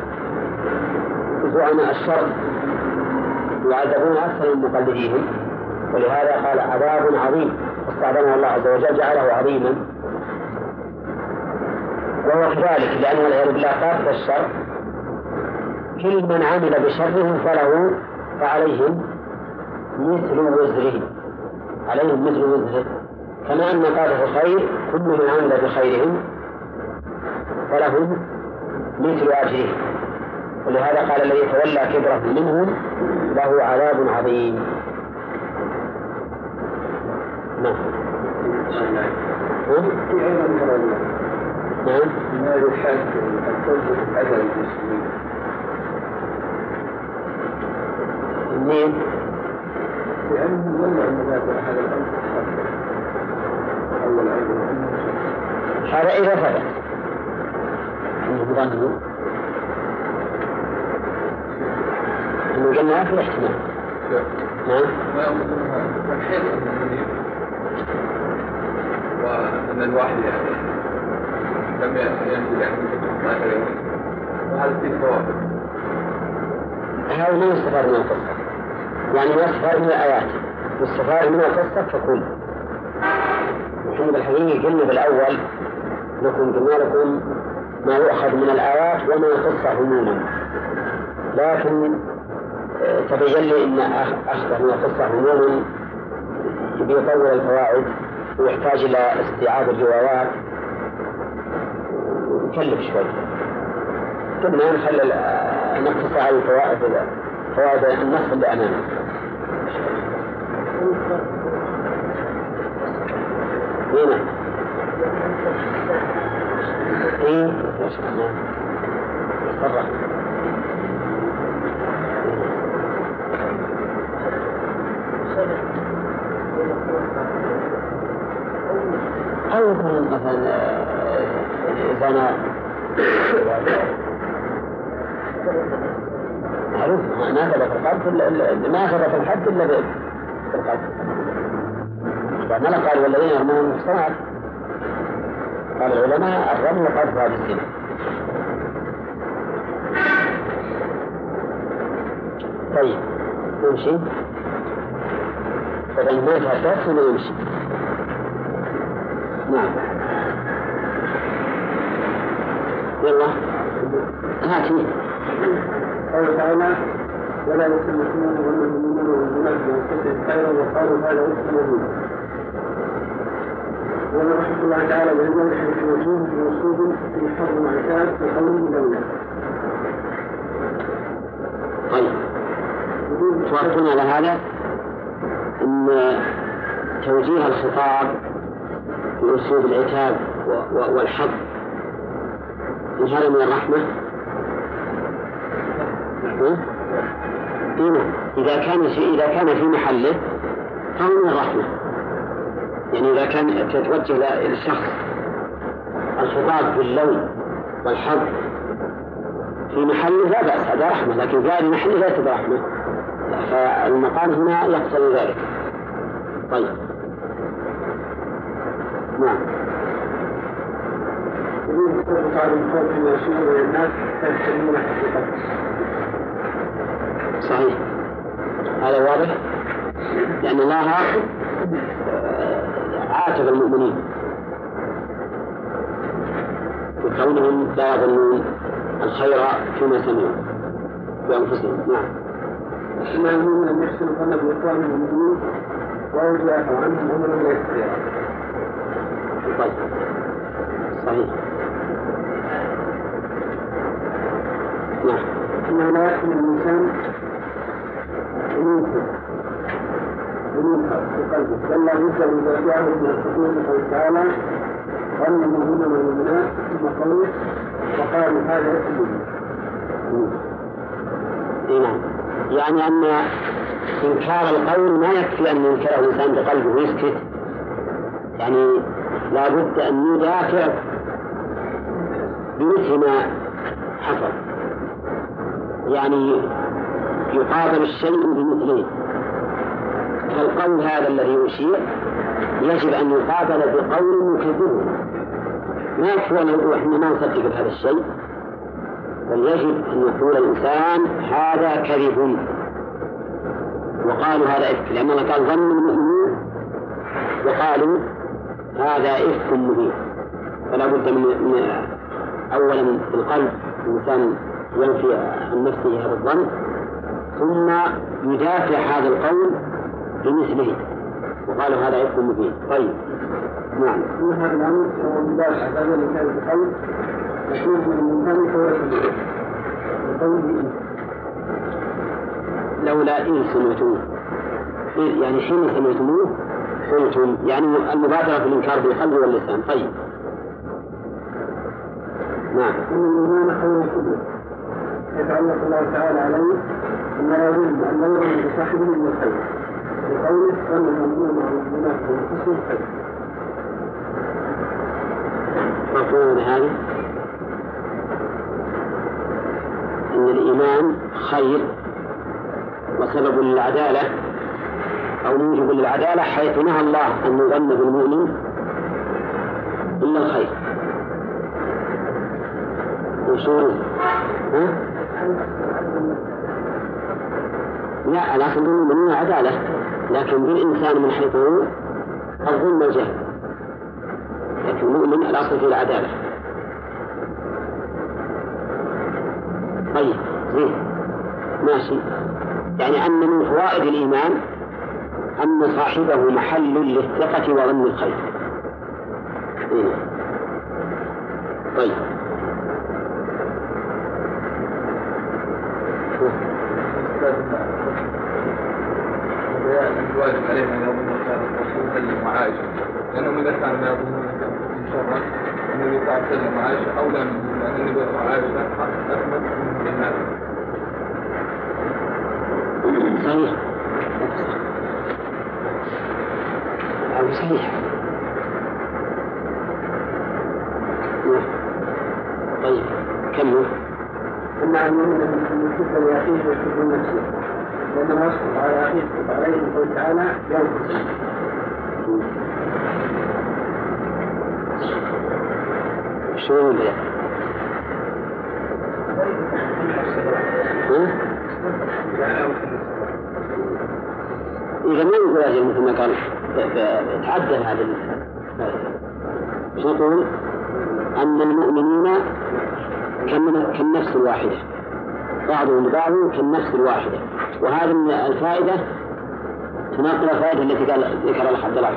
زعماء الشر يعذبون أكثر من مقلديهم، ولهذا قال عذاب عظيم، استعظمه الله عز وجل جعله عظيما. وهو كذلك لأنه والعياذ بالله قاصد الشر كل من عمل بشرهم فعليهم مثل وزره، عليهم مثل وزره، كما أن قاله خير كل من عمل بخيرهم فلهم مثل أجرهم. ولهذا قال الذي تولى كبره منهم له عذاب عظيم. نعم. نعم. منين؟ لأنه ظن أن هذا الأمر أول هذا إذا ثبت أنه ظنه أنه قلنا في احتمال. نعم. وأن الواحد لم ينزل وهذا في ثواب. هذا ما يستفاد من القصة، يعني ما يستفاد من الآيات، يستفاد من القصة فكل. نحن بالحقيقة قلنا بالأول قلنا لكم ما يؤخذ من الآيات وما القصة عموما، لكن تبين لي أن أخذ من القصة عموما يطول الفوائد ويحتاج إلى استيعاب الروايات ويكلف شوي. قلنا نقتصر على فوائد النص اللي أمامنا. هنا ايه صرح أو مثلا إذا أنا معروف ما ثبت القلب ما ثبت الحد إلا بالقلب. ما قال والذين يرمون المحصنات قال العلماء الرمل قذف بالسنة. طيب نمشي طبعا ما تحدث ولا يمشي. نعم يلا هاتي. قال تعالى ولا يسلمون والمؤمنون والمؤمنات بأنفسهم خيرا وقالوا هذا اسم مبين. ورحمة الله تعالى بهذا الحديث موجود موصول في حرم عتاب وقوله لولا. طيب توافقون على هذا أن توجيه الخطاب بأسلوب العتاب والحظ إن هذا من الرحمة؟ إذا كان في محله فهو من الرحمة. يعني إذا كان تتوجه للشخص الخطاب باللوم والحظ في محله لا بأس، هذا رحمة، لكن غير محله ليس برحمة، فالمقام هنا يقتضي ذلك. طيب نعم. يريد قال الخوف من يسوع الناس تهتمون حقيقته. صحيح هذا واضح، لأن الله عاتب المؤمنين وكونهم لا يظنون الخير فيما سمعوا بأنفسهم. نعم. إنما المؤمن أن يحسن ظن بإخوانهم المؤمنين ويجعل عنهم أمرا لا يستطيع. طيب صحيح. نعم. إنه لا يحمل الإنسان ينكر في قلبه بل لا يجعل إذا جاءه من الحكومة قوله تعالى ظن المؤمنون والمؤمنات ثم قوله وقالوا هذا اسم مبين. نعم. يعني أن إنكار القول ما يكفي أن ينكره الإنسان بقلبه ويسكت، يعني لا بد أن يدافع بمثل ما حصل، يعني يقابل الشيء بمثله. فالقول هذا الذي يشير يجب أن يقابل بقول يكذبه، ما يكفي أن يقول إحنا ما نصدق بهذا الشيء، بل يجب أن يقول الإنسان هذا كذب وقالوا هذا إفك، لأن الله قال ظن المؤمنين وقالوا هذا إفك مبين. فلا بد من أولا بالقلب الإنسان ينفي عن نفسه هذا الظن ثم يدافع هذا القول بمثله وقالوا هذا إفك مبين. طيب نعم. هذا الأمر مباشر هذا اللي كان بقول يشوف من ذلك لولا إن سمعتموه يعني حين سمعتموه قلتم يعني المبادرة في الإنكار بالقلب واللسان. طيب نعم. إن الإيمان خير كله يتعلق الله تعالى عليه أن لا يظن أن لا يظن بصاحبه من الخير بقوله وأن المؤمنون والمؤمنات بأنفسهم خير. مفهوم هذا أن الإيمان خير وسبب للعدالة أو موجب للعدالة حيث نهى الله أن يظن بالمؤمن إلا الخير. وشوره لا الأصل بالمؤمنين عدالة لكن بالإنسان من حيث الظلم والجهل، لكن المؤمن الأصل في العدالة. طيب زين ماشي. يعني أن من فوائد الإيمان أن صاحبه محل للثقة وظن الخير. طيب الواجب علينا أن يظن الرسول سلم وعائشة لأنهم إذا كانوا ما يظنون أنفسهم شرا النبي صلى الله عليه وسلم وعائشة أولى منهم لأن النبي وعائشة أكمل من الناس. صحيح أو صحيح. طيب كمل. أما أن يؤمن أن يحب لأخيه ويحب نفسه لأنه يسقط على أخيه يسقط عليه يقول تعالى ينفس. شو هذا؟ إذا ما يقول أجل مثل ما قال تعدل هذا نقول أن المؤمنين كالنفس الواحدة بعضهم لبعض كالنفس الواحدة، وهذه الفائدة تناقض الفائدة التي قال ذكر الحمد لله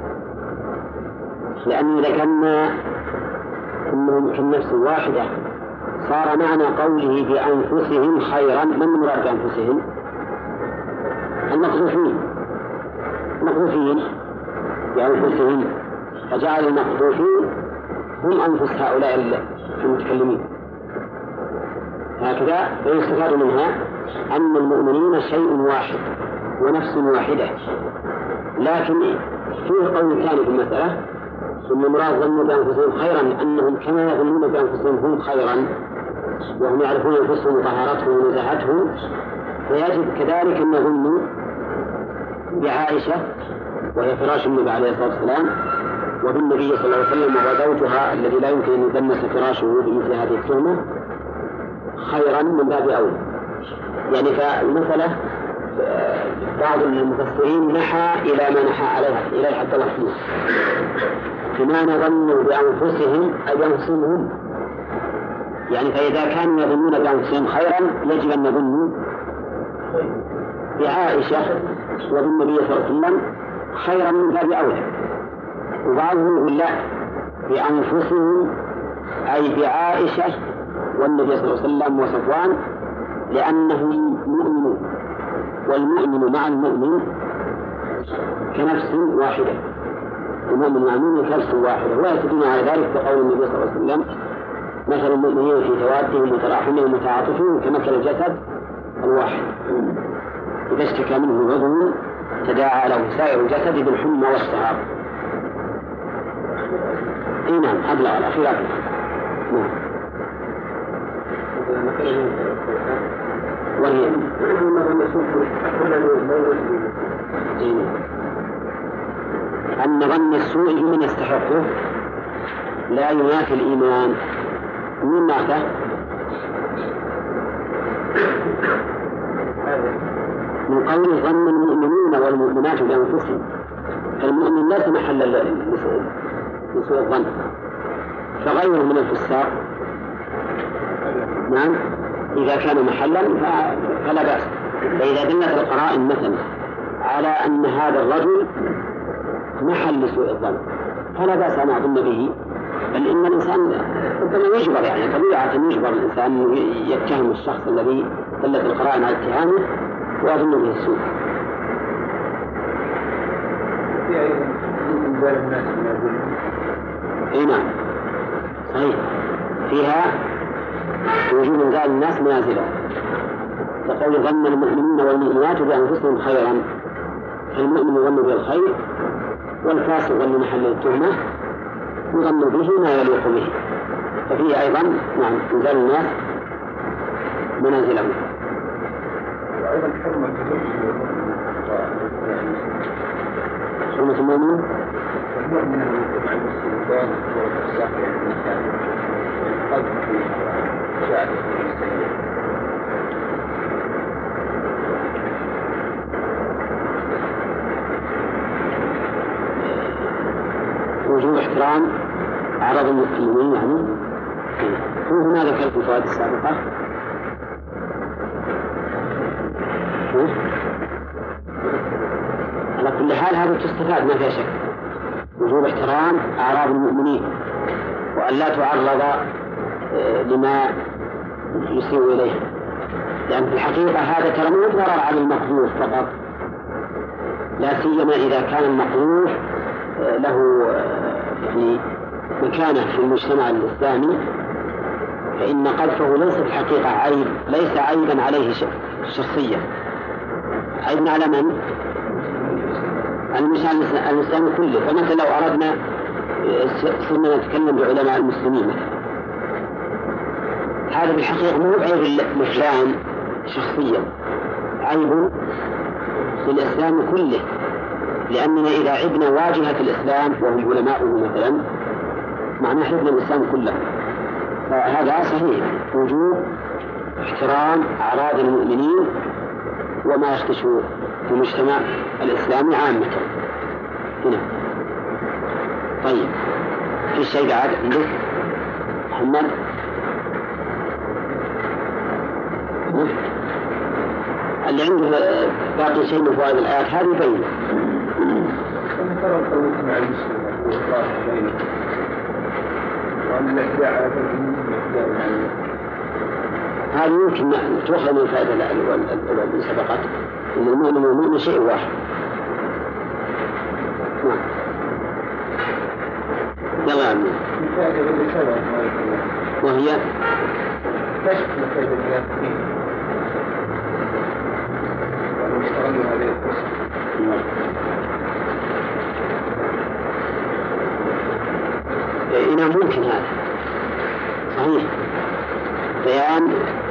لأن إذا كنا أنهم كالنفس الواحدة صار معنى قوله بأنفسهم خيرا. من مراد بأنفسهم؟ المقذوفين بأنفسهم، فجعل المقذوفين هم أنفس هؤلاء المتكلمين. هكذا فيستفاد منها أن المؤمنين شيء واحد ونفس واحدة. لكن فيه قول ثاني في المسألة ثم مراد ظنوا بأنفسهم خيرا أنهم كما يظنون بأنفسهم هم خيرا وهم يعرفون أنفسهم وطهارتهم ونزاهتهم، فيجب كذلك أن يظنوا بعائشة وهي فراش النبي عليه الصلاة والسلام وبالنبي صلى الله عليه وسلم وهو زوجها الذي لا يمكن أن يدنس فراشه بمثل هذه التهمة خيرا من باب أولى. يعني فالمسألة بعض المفسرين نحى إلى ما نحى عليه إلى حد الله فيه بما نظنوا بأنفسهم أي بأنفسهم هم. يعني فإذا كانوا يظنون بأنفسهم خيرا يجب أن يظنوا بعائشة وبالنبي صلى الله عليه وسلم خيرا من باب أولى. وبعضهم يقول لا بأنفسهم أي بعائشة والنبي صلى الله عليه وسلم وصفوان لأنهم مؤمنون والمؤمن مع المؤمن كنفس واحدة. المؤمن مع المؤمن كنفس واحدة ويستدلون على ذلك بقول النبي صلى الله عليه وسلم مثل المؤمنين في توادهم وتراحمهم وتعاطفهم كمثل الجسد الواحد إذا اشتكى منه عضو تداعى له سائر الجسد بالحمى والسهر. نعم أبلغ الأخيرات. نعم وهي أن ظن السوء بمن يستحقه لا ينافي الإيمان. من ماذا؟ من قول ظن المؤمنين والمؤمنات بأنفسهم، فالمؤمن ليس محل لسوء الظن، فغيره من الفساق نعم إذا كان محلا فلا بأس. فإذا دلت القرائن مثلا على أن هذا الرجل محل لسوء الظن فلا بأس أن أظن به، بل إن الإنسان ربما يجبر، يعني طبيعة يجبر الإنسان يتهم الشخص الذي دلت القرائن على اتهامه ويظن به السوء. اي نعم صحيح، فيها وجوب انزال الناس منازله، تقول ظن المؤمنين والمؤمنات بانفسهم خيرا، فالمؤمن يظن بالخير والفاسق ظن محل التهمه يظن به ما يليق به، ففيه ايضا نعم انزال الناس منازلهم. وايضا حرمه حرمة المؤمن المؤمن يتبع السلطان والفساق والمكان والقلب في شعب المسلمين. وجوب احترام أعراض المسلمين، يعني هو هنا ذكرت في الفوائد السابقة. على كل حال هذا تستفاد ما فيها شك، وجوب احترام أعراض المؤمنين وأن لا تعرض لما يسيء إليه، لأن في الحقيقة هذا ترى مو ضرر على المقذوف فقط، لا سيما إذا كان المقذوف له يعني مكانة في المجتمع الإسلامي، فإن قذفه ليس في الحقيقة عيب، ليس عيبا عليه شخصيا، عيبا على من؟ المسلم كله. فمثلا لو أردنا صرنا نتكلم بعلماء المسلمين مثلا، هذا بالحقيقة مو عيب لفلان شخصيا، عيب للإسلام كله، لأننا إذا عبنا واجهة الإسلام وهم علماؤه مثلا معناه حفظ الإسلام كله. فهذا صحيح وجوب احترام أعراض المؤمنين وما يخدش في المجتمع الإسلامي عامة هنا. طيب في شيء بعد عندك محمد؟ اللي عنده باقي شيء من فوائد الآيات هذه بينه. ترى القوة مع المسلم والإخلاص بينه وأن الإخلاع هذا يمكن تؤخذ من الفائدة التي سبقت، إن المؤمن والمؤمن شيء واحد. نعم يلا يا عمي. وهي كشف مكيد المنافقين واشتغلوا هذه القصة. إنه ممكن هذا صحيح، بيان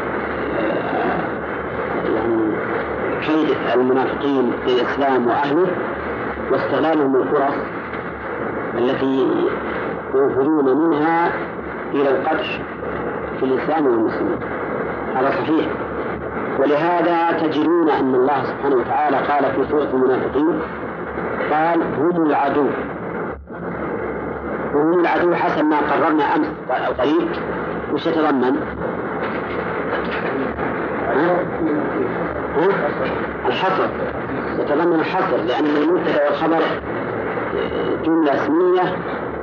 يعني كيد المنافقين للإسلام وأهله واستغلالهم الفرص التي ينفذون منها إلى القدح في الإسلام والمسلمين، هذا صحيح. ولهذا تجدون أن الله سبحانه وتعالى قال في سورة المنافقين قال هم العدو، وهم العدو حسب ما قررنا أمس أو قريب وش يتضمن؟ الحصر، يتضمن الحصر، لأن المبتدأ والخبر جملة اسمية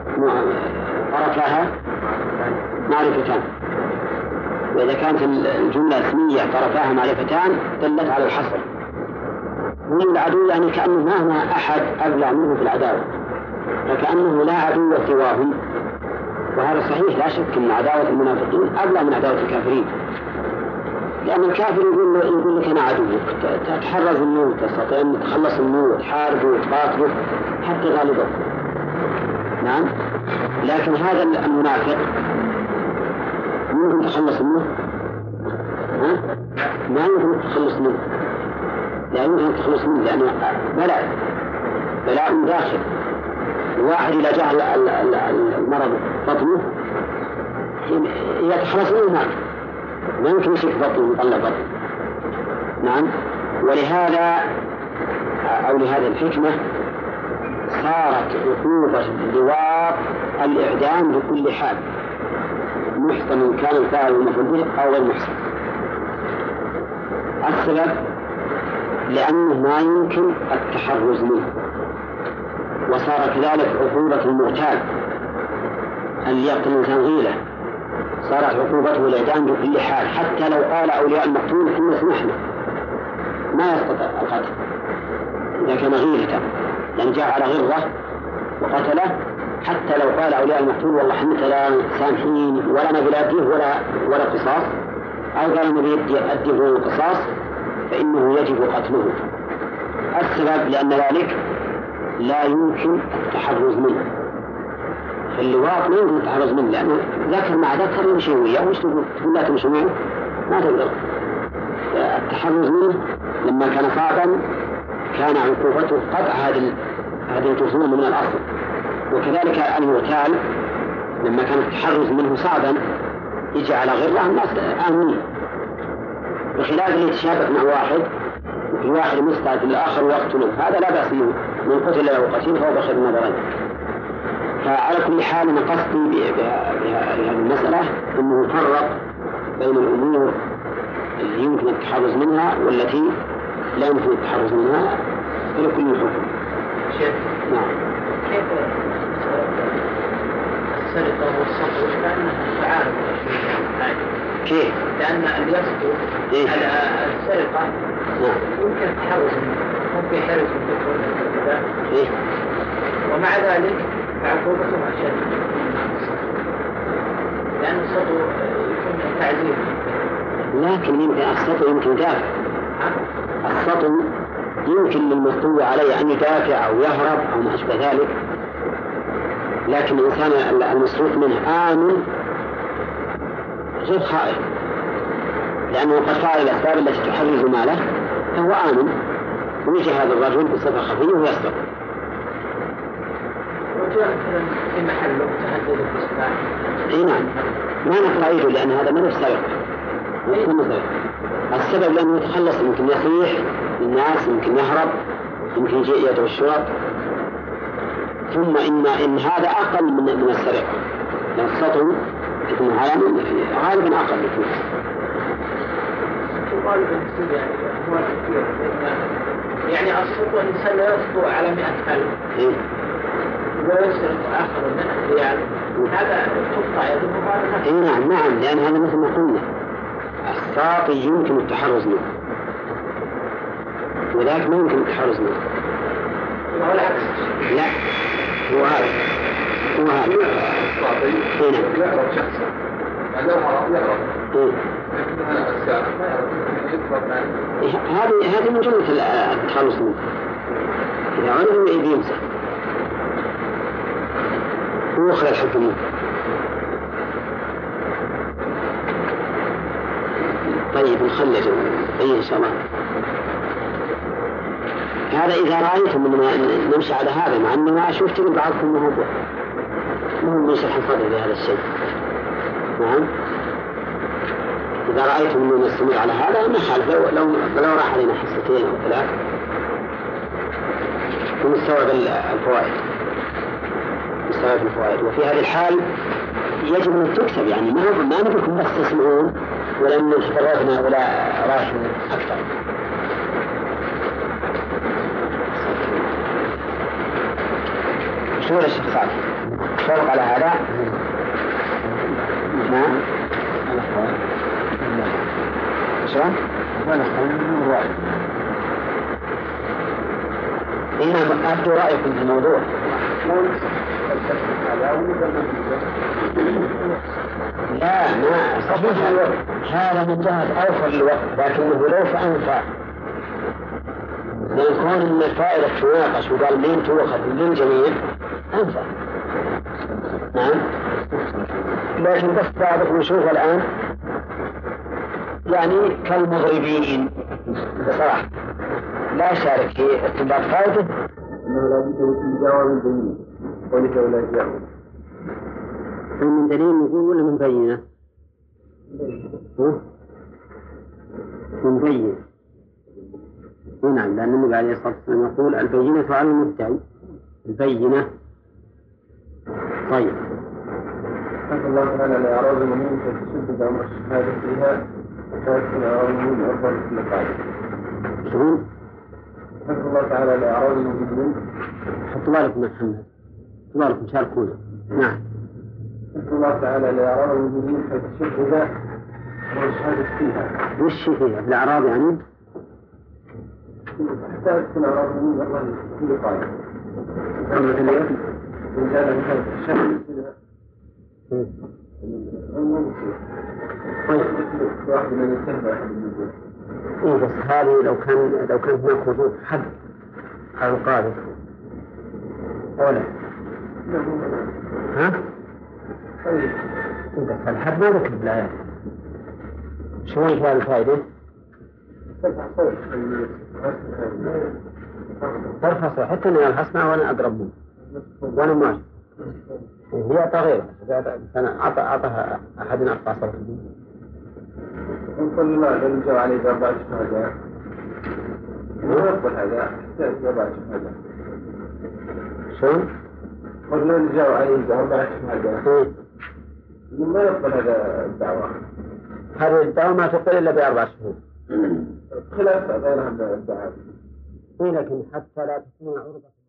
طرفها معرفتان، وإذا كانت الجملة اسمية طرفها معرفتان دلت على الحصر. هم العدو يعني كأنه ما هنا أحد أبلغ منه في العداوة، فكأنه لا عدو سواهم، وهذا صحيح لا شك أن عداوة المنافقين أبلغ من عداوة الكافرين، لأن الكافر يقول لك أنا عدوك، تتحرز الموت، تستطيع أن تخلص الموت، تحاربه وتقاتله حتى غالبه. نعم، لكن هذا المنافق يمكن تخلص منه؟ ما يمكن تخلص منه، لا يمكن تخلص منه، لأنه بلاء داخل. الواحد إذا جاء المرض بطنه يتخلص منه ما يمكن يشوف بطنه ويطلع بطنه. نعم، ولهذا أو لهذه الحكمة صارت عقوبة لواء الإعدام بكل حال، محصن كان الفاعل المفعول به أو غير محصن. السبب لأنه ما يمكن التحرز منه، وصار كذلك عقوبة المغتال اللي يقتل الإنسان غيلة صارت عقوبته الإعدام بكل حال، حتى لو قال أولياء المقتول إن سمحنا ما يستطيع القتل إذا كان غيلة، يعني جاء على غرة وقتله، حتى لو قال أولياء المقتول والله حنا لا سامحين ولا نبي لا ديه ولا قصاص، أو قال نبي أديه القصاص، فإنه يجب قتله. السبب لأن ذلك لا يمكن التحرز منه، اللواط ما يمكن التحرز منه لأنه ذكر مع ذكر يمشي وياه، وش تقول لا تمشي معه ما تقدر. التحرز منه لما كان صعبا كان عقوبته قطع هذه الجسوم من الأصل، وكذلك المغتال لما كان التحرز منه صعبا يجي على غيره الناس آمنين، بخلاف اللي يتشابك مع واحد وفي واحد مستعد للآخر ويقتله، هذا لا بأس منه، من قتل له قتيل فهو بخير النظرين. فعلى كل حال أنا قصدي بهذه المسألة أنه يفرق بين الأمور اللي يمكن التحرز منها والتي لا يمكن التحرز منها في كل حكم. شيخ نعم. كيف السرقة والسطو كأنها تعارض؟ كيف؟ لأن اللي يسطو السرقة يمكن التحرز منه، ممكن يحرز من كذا، ومع ذلك عقوبته أشد لأن السطو يكون تعذيب. لكن يمكن السطو يمكن دافع، السطو يمكن للمسطو عليه أن يدافع أو يهرب أو ما أشبه ذلك، لكن الإنسان المسروق منه آمن غير خائف، لأنه قد فعل الأسباب التي تحرز ماله فهو آمن، ويجي هذا الرجل بصفة خفية ويسرق. في محله تهدد الإسلام. اي نعم، ما نقرأيه لأن هذا ما نفسه السبب لأنه يتخلص، يمكن يصيح للناس، يمكن يهرب، يمكن يجي يدعو الشرط، ثم إن هذا أقل من السرقة، لأن السطو يكون غالبا أقل يكون. يعني السطو الإنسان لا يسطو على 100,000 ويسرق آخر 100 ريال، هذا تقطع يده. اي نعم، لأن هذا مثل ما قلنا الساطي يمكن التحرز منه وذلك ما يمكن التحرز منه. هو العكس. لا هو هذا الساطي يهرب شخصا، لو هرب يهرب، هذه من جملة التخلص منه، إذا عرض يمسح ويخرج الحكم منه. طيب نخلص إن شاء الله. هذا إذا رأيتم نمشي على هذا، مع أنه ما أشوف تقول بعضكم مهم يشرح الفضل لهذا الشيء. نعم، إذا رأيتم أنه نستمر على هذا ما خالف، لو راح علينا حصتين أو 3 ونستوعب الفوائد. وفي هذه الحال يجب أن تكتب، يعني ما نبيكم بس تسمعون ولم نتفرغنا ولا رايحين أكثر. شو الشيخ صالح فوق على هذا؟ نعم. شلون؟ إنما أبدو رأيكم في الموضوع. لا ما صحيح الوقت هذا من جهة أوفر للوقت، لكنه لو فأنفع لأن كون من الفائدة تناقش وقال مين تؤخذ للجميع أنفع. نعم، لكن بس بعضكم نشوف الآن يعني كالمغربين بصراحة لا شارك في استنباط فائدة إنه لا بد من جواب جميل ولك ولا جاء. من دليل نقول ولا من بينة؟ من بينة. نعم، لأن النبي عليه الصلاة والسلام يقول البينة على المدعي، البينة. طيب. الله تعالى لا يعرض المؤمن فتشدد أمر الشهادة فيها شلون؟ نسأل الله تعالى لأعراض المؤمنين. حطوا بالكم يا محمد، حطوا بالكم شاركونا. نعم. نسأل الله تعالى لأعراض المؤمنين حيث شهد والشهادة فيها. وش فيها؟ الأعراض يعني؟ حتى تكون أعراض المؤمنين الله كل قائل. مثل إيه؟ إن كان مثل الشهادة فيها. واحد من السنة أحد الموجود. إيه بس هذه لو كان هناك وجود حد على القاذف أولا. ها؟ طيب. بس الحد ما ذكر بالآيات. شلون فيها الفائدة؟ ترفع صوت حتى أنا الحسنى وأنا أقرب منه وأنا ماشي. هي طغيرة أنا أعطها أحد أرفع صوت نقول الله لن جو عليه بأربعة شهادات. ما يقبل هذا حتى بأربعة شهادات. شلون؟ قل لن جو عليه بأربعة شهادات. ما يقبل هذا الدعوة. هذه الدعوة ما تقبل إلا بأربع شهور. خلاف غير هذا الدعوة. لكن حتى لا تكون عرضة